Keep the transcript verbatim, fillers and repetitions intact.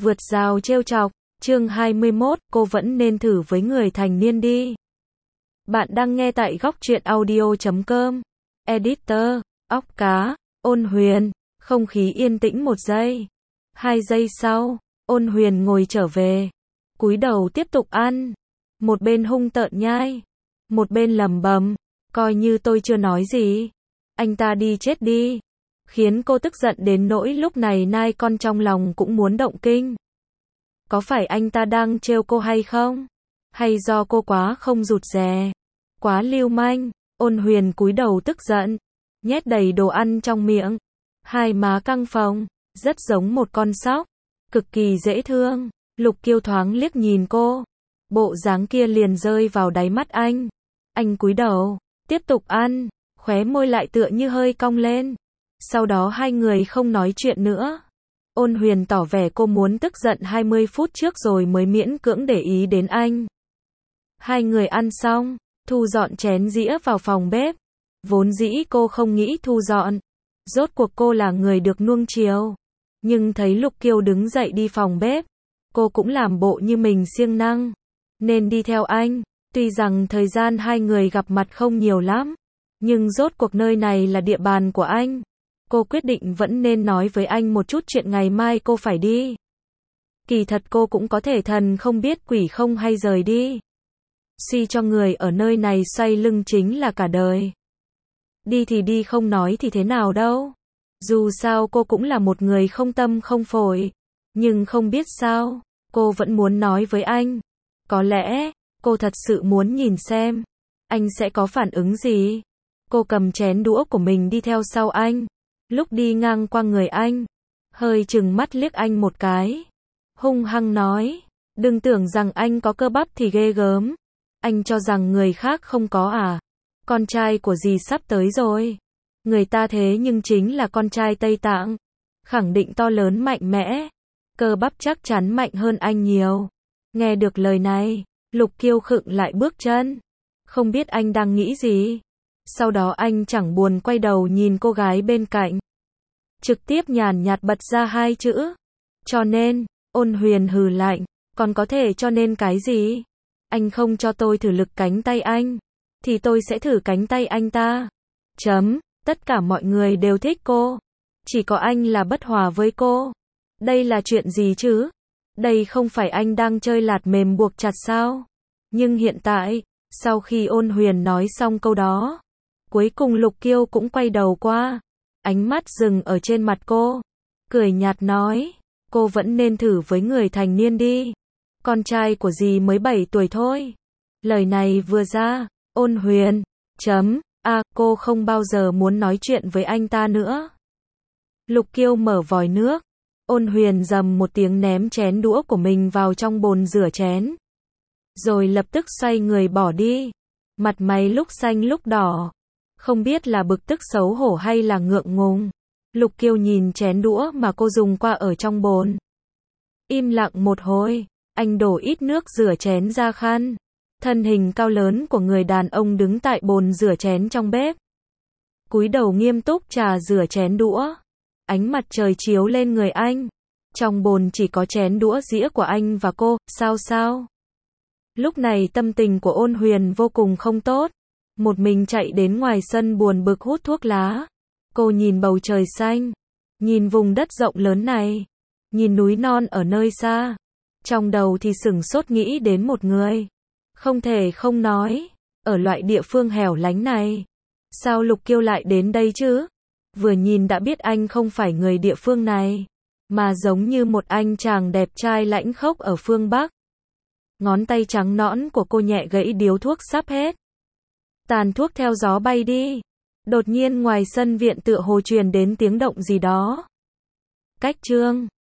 Vượt rào trêu chọc, chương hai mươi mốt, cô vẫn nên thử với người thành niên đi. Bạn đang nghe tại góc truyện audio chấm com. Editor, óc cá, Ôn Huyền, không khí yên tĩnh một giây. Hai giây sau, Ôn Huyền ngồi trở về, cúi đầu tiếp tục ăn. Một bên hung tợn nhai, một bên lẩm bẩm, coi như tôi chưa nói gì. Anh ta đi chết đi. Khiến cô tức giận đến nỗi lúc này nai con trong lòng cũng muốn động kinh. Có phải anh ta đang trêu cô hay không? Hay do cô quá không rụt rè, quá lưu manh? Ôn Huyền cúi đầu tức giận, nhét đầy đồ ăn trong miệng. Hai má căng phồng, rất giống một con sóc, cực kỳ dễ thương. Lục Kiêu thoáng liếc nhìn cô, bộ dáng kia liền rơi vào đáy mắt anh. Anh cúi đầu, tiếp tục ăn, khóe môi lại tựa như hơi cong lên. Sau đó hai người không nói chuyện nữa. Ôn Huyền tỏ vẻ cô muốn tức giận hai mươi phút trước rồi mới miễn cưỡng để ý đến anh. Hai người ăn xong, thu dọn chén dĩa vào phòng bếp. Vốn dĩ cô không nghĩ thu dọn. Rốt cuộc cô là người được nuông chiều. Nhưng thấy Lục Kiêu đứng dậy đi phòng bếp, cô cũng làm bộ như mình siêng năng, nên đi theo anh. Tuy rằng thời gian hai người gặp mặt không nhiều lắm, nhưng rốt cuộc nơi này là địa bàn của anh. Cô quyết định vẫn nên nói với anh một chút chuyện ngày mai cô phải đi. Kỳ thật cô cũng có thể thần không biết quỷ không hay rời đi. Suy cho người ở nơi này xoay lưng chính là cả đời. Đi thì đi, không nói thì thế nào đâu. Dù sao cô cũng là một người không tâm không phổi. Nhưng không biết sao, cô vẫn muốn nói với anh. Có lẽ, cô thật sự muốn nhìn xem anh sẽ có phản ứng gì. Cô cầm chén đũa của mình đi theo sau anh. Lúc đi ngang qua người anh, hơi chừng mắt liếc anh một cái, hung hăng nói, đừng tưởng rằng anh có cơ bắp thì ghê gớm. Anh cho rằng người khác không có à? Con trai của dì sắp tới rồi. Người ta thế nhưng chính là con trai Tây Tạng, khẳng định to lớn mạnh mẽ, cơ bắp chắc chắn mạnh hơn anh nhiều. Nghe được lời này, Lục Kiêu khựng lại bước chân, không biết anh đang nghĩ gì. Sau đó anh chẳng buồn quay đầu nhìn cô gái bên cạnh, trực tiếp nhàn nhạt bật ra hai chữ, cho nên. Ôn Huyền hừ lạnh, còn có thể cho nên cái gì? Anh không cho tôi thử lực cánh tay anh, thì tôi sẽ thử cánh tay anh ta. Chấm, tất cả mọi người đều thích cô, chỉ có anh là bất hòa với cô. Đây là chuyện gì chứ? Đây không phải anh đang chơi lạt mềm buộc chặt sao? Nhưng hiện tại, sau khi Ôn Huyền nói xong câu đó, cuối cùng Lục Kiêu cũng quay đầu qua, ánh mắt dừng ở trên mặt cô, cười nhạt nói, cô vẫn nên thử với người thành niên đi. Con trai của dì mới bảy tuổi thôi. Lời này vừa ra, Ôn Huyền, chấm, a, à, cô không bao giờ muốn nói chuyện với anh ta nữa. Lục Kiêu mở vòi nước, Ôn Huyền rầm một tiếng ném chén đũa của mình vào trong bồn rửa chén, rồi lập tức xoay người bỏ đi, mặt mày lúc xanh lúc đỏ, không biết là bực tức xấu hổ hay là ngượng ngùng. Lục Kiêu nhìn chén đũa mà cô dùng qua ở trong bồn, im lặng một hồi, anh đổ ít nước rửa chén ra khăn. Thân hình cao lớn của người đàn ông đứng tại bồn rửa chén trong bếp, cúi đầu nghiêm túc trà rửa chén đũa. Ánh mặt trời chiếu lên người anh, trong bồn chỉ có chén đũa dĩa của anh và cô. Sao sao? Lúc này tâm tình của Ôn Huyền vô cùng không tốt, một mình chạy đến ngoài sân buồn bực hút thuốc lá. Cô nhìn bầu trời xanh, nhìn vùng đất rộng lớn này, nhìn núi non ở nơi xa, trong đầu thì sửng sốt nghĩ đến một người. Không thể không nói, ở loại địa phương hẻo lánh này, sao Lục Kiêu lại đến đây chứ? Vừa nhìn đã biết anh không phải người địa phương này, mà giống như một anh chàng đẹp trai lãnh khốc ở phương Bắc. Ngón tay trắng nõn của cô nhẹ gãy điếu thuốc sắp hết, tàn thuốc theo gió bay đi. Đột nhiên ngoài sân viện tựa hồ truyền đến tiếng động gì đó. Cách chương